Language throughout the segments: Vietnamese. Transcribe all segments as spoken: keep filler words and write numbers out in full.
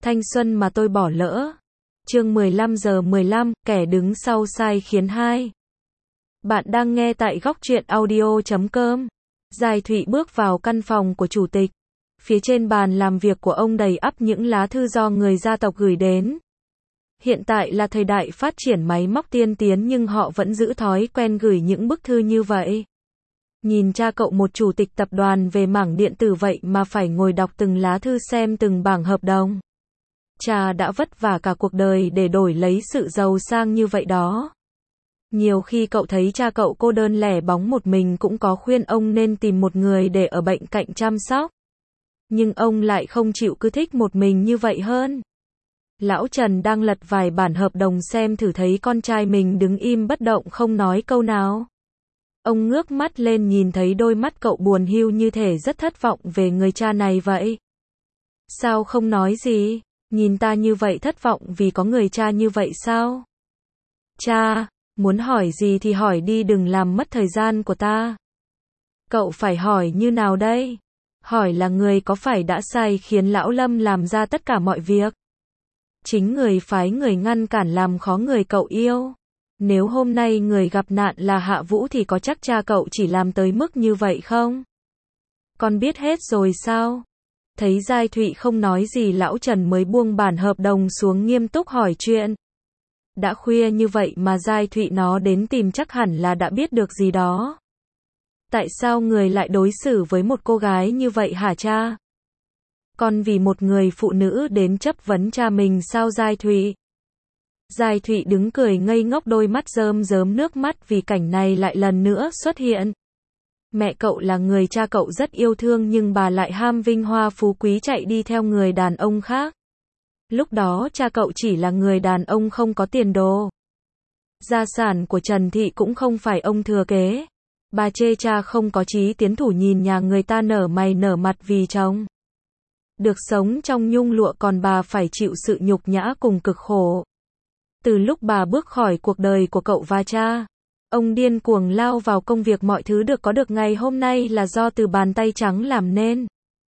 Thanh xuân mà tôi bỏ lỡ. Chương mười lăm giờ mười lăm, kẻ đứng sau sai khiến hai. Bạn đang nghe tại góc truyện audio chấm com. Giai Thụy bước vào căn phòng của chủ tịch. Phía trên bàn làm việc của ông đầy ắp những lá thư do người gia tộc gửi đến. Hiện tại là thời đại phát triển máy móc tiên tiến nhưng họ vẫn giữ thói quen gửi những bức thư như vậy. Nhìn cha cậu một chủ tịch tập đoàn về mảng điện tử vậy mà phải ngồi đọc từng lá thư xem từng bảng hợp đồng. Cha đã vất vả cả cuộc đời để đổi lấy sự giàu sang như vậy đó. Nhiều khi cậu thấy cha cậu cô đơn lẻ bóng một mình cũng có khuyên ông nên tìm một người để ở bên cạnh chăm sóc. Nhưng ông lại không chịu, cứ thích một mình như vậy hơn. Lão Trần đang lật vài bản hợp đồng xem thử thấy con trai mình đứng im bất động không nói câu nào. Ông ngước mắt lên nhìn thấy đôi mắt cậu buồn hiu như thể rất thất vọng về người cha này vậy. Sao không nói gì? Nhìn ta như vậy thất vọng vì có người cha như vậy sao? Cha, muốn hỏi gì thì hỏi đi, đừng làm mất thời gian của ta. Cậu phải hỏi như nào đây? Hỏi là người có phải đã sai khiến lão Lâm làm ra tất cả mọi việc? Chính người phái người ngăn cản làm khó người cậu yêu. Nếu hôm nay người gặp nạn là Hạ Vũ thì có chắc cha cậu chỉ làm tới mức như vậy không? Con biết hết rồi sao? Thấy Giai Thụy không nói gì, lão Trần mới buông bản hợp đồng xuống nghiêm túc hỏi chuyện. Đã khuya như vậy mà Giai Thụy nó đến tìm chắc hẳn là đã biết được gì đó. Tại sao người lại đối xử với một cô gái như vậy hả cha? Con vì một người phụ nữ đến chất vấn cha mình sao Giai Thụy? Giai Thụy đứng cười ngây ngốc, đôi mắt rơm rớm nước mắt vì cảnh này lại lần nữa xuất hiện. Mẹ cậu là người cha cậu rất yêu thương nhưng bà lại ham vinh hoa phú quý chạy đi theo người đàn ông khác. Lúc đó cha cậu chỉ là người đàn ông không có tiền đồ. Gia sản của Trần Thị cũng không phải ông thừa kế. Bà chê cha không có chí tiến thủ, nhìn nhà người ta nở mày nở mặt vì chồng được sống trong nhung lụa, còn bà phải chịu sự nhục nhã cùng cực khổ. Từ lúc bà bước khỏi cuộc đời của cậu và cha, ông điên cuồng lao vào công việc, mọi thứ được có được ngày hôm nay là do từ bàn tay trắng làm nên.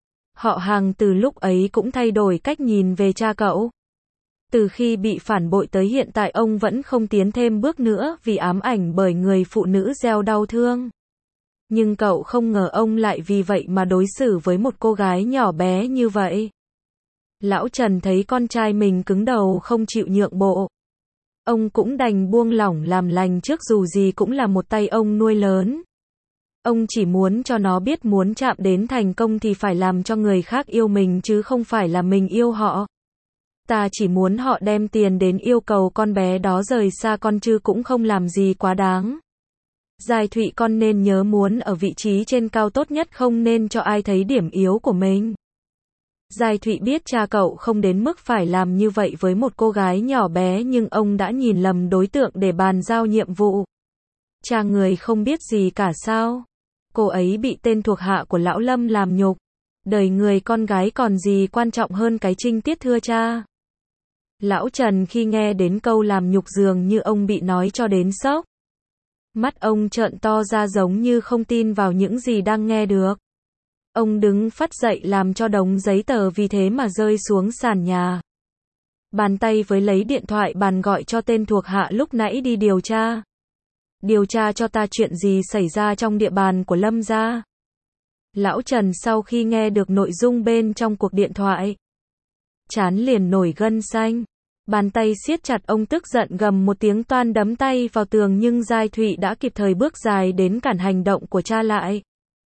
Họ hàng từ lúc ấy cũng thay đổi cách nhìn về cha cậu. Từ khi bị phản bội tới hiện tại ông vẫn không tiến thêm bước nữa vì ám ảnh bởi người phụ nữ gieo đau thương. Nhưng cậu không ngờ ông lại vì vậy mà đối xử với một cô gái nhỏ bé như vậy. Lão Trần thấy con trai mình cứng đầu không chịu nhượng bộ. Ông cũng đành buông lỏng làm lành trước, dù gì cũng là một tay ông nuôi lớn. Ông chỉ muốn cho nó biết muốn chạm đến thành công thì phải làm cho người khác yêu mình chứ không phải là mình yêu họ. Ta chỉ muốn họ đem tiền đến yêu cầu con bé đó rời xa con chứ cũng không làm gì quá đáng. Giai Thụy, con nên nhớ muốn ở vị trí trên cao tốt nhất, không nên cho ai thấy điểm yếu của mình. Giai Thụy biết cha cậu không đến mức phải làm như vậy với một cô gái nhỏ bé, nhưng ông đã nhìn lầm đối tượng để bàn giao nhiệm vụ. Cha người không biết gì cả sao? Cô ấy bị tên thuộc hạ của lão Lâm làm nhục. Đời người con gái còn gì quan trọng hơn cái trinh tiết thưa cha? Lão Trần khi nghe đến câu làm nhục dường như ông bị nói cho đến sốc. Mắt ông trợn to ra giống như không tin vào những gì đang nghe được. Ông đứng phắt dậy làm cho đống giấy tờ vì thế mà rơi xuống sàn nhà. Bàn tay với lấy điện thoại bàn gọi cho tên thuộc hạ lúc nãy đi điều tra. Điều tra cho ta chuyện gì xảy ra trong địa bàn của Lâm gia. Lão Trần sau khi nghe được nội dung bên trong cuộc điện thoại, trán liền nổi gân xanh. Bàn tay siết chặt, ông tức giận gầm một tiếng toan đấm tay vào tường, nhưng Giai Thụy đã kịp thời bước dài đến cản hành động của cha lại.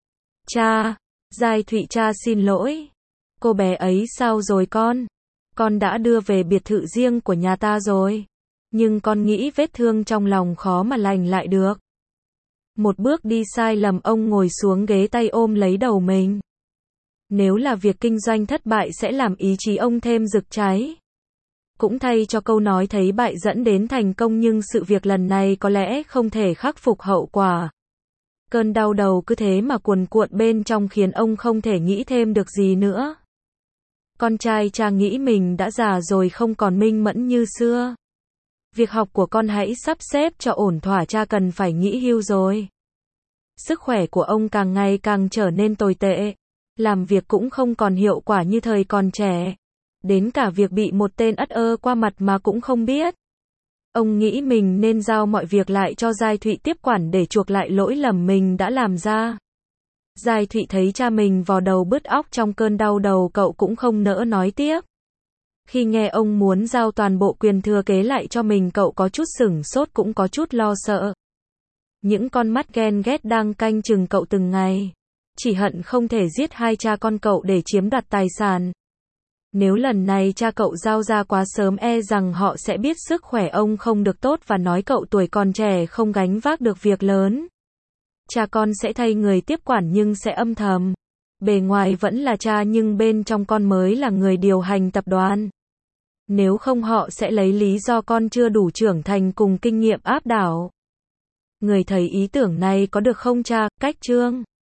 Cha! Giai Thụy, cha xin lỗi. Cô bé ấy sao rồi con? Con đã đưa về biệt thự riêng của nhà ta rồi. Nhưng con nghĩ vết thương trong lòng khó mà lành lại được. Một bước đi sai lầm, ông ngồi xuống ghế tay ôm lấy đầu mình. Nếu là việc kinh doanh thất bại sẽ làm ý chí ông thêm rực cháy. Cũng thay cho câu nói thấy bại dẫn đến thành công, nhưng sự việc lần này có lẽ không thể khắc phục hậu quả. Cơn đau đầu cứ thế mà cuồn cuộn bên trong khiến ông không thể nghĩ thêm được gì nữa. Con trai cha nghĩ mình đã già rồi, không còn minh mẫn như xưa. Việc học của con hãy sắp xếp cho ổn thỏa, cha cần phải nghỉ hưu rồi. Sức khỏe của ông càng ngày càng trở nên tồi tệ. Làm việc cũng không còn hiệu quả như thời còn trẻ. Đến cả việc bị một tên ất ơ qua mặt mà cũng không biết. Ông nghĩ mình nên giao mọi việc lại cho Giai Thụy tiếp quản để chuộc lại lỗi lầm mình đã làm ra. Giai Thụy thấy cha mình vò đầu bứt óc trong cơn đau đầu, cậu cũng không nỡ nói tiếp. Khi nghe ông muốn giao toàn bộ quyền thừa kế lại cho mình, cậu có chút sửng sốt cũng có chút lo sợ. Những con mắt ghen ghét đang canh chừng cậu từng ngày. Chỉ hận không thể giết hai cha con cậu để chiếm đoạt tài sản. Nếu lần này cha cậu giao ra quá sớm, e rằng họ sẽ biết sức khỏe ông không được tốt và nói cậu tuổi còn trẻ không gánh vác được việc lớn. Cha con sẽ thay người tiếp quản nhưng sẽ âm thầm. Bề ngoài vẫn là cha nhưng bên trong con mới là người điều hành tập đoàn. Nếu không họ sẽ lấy lý do con chưa đủ trưởng thành cùng kinh nghiệm áp đảo. Người thấy ý tưởng này có được không cha? Cách chương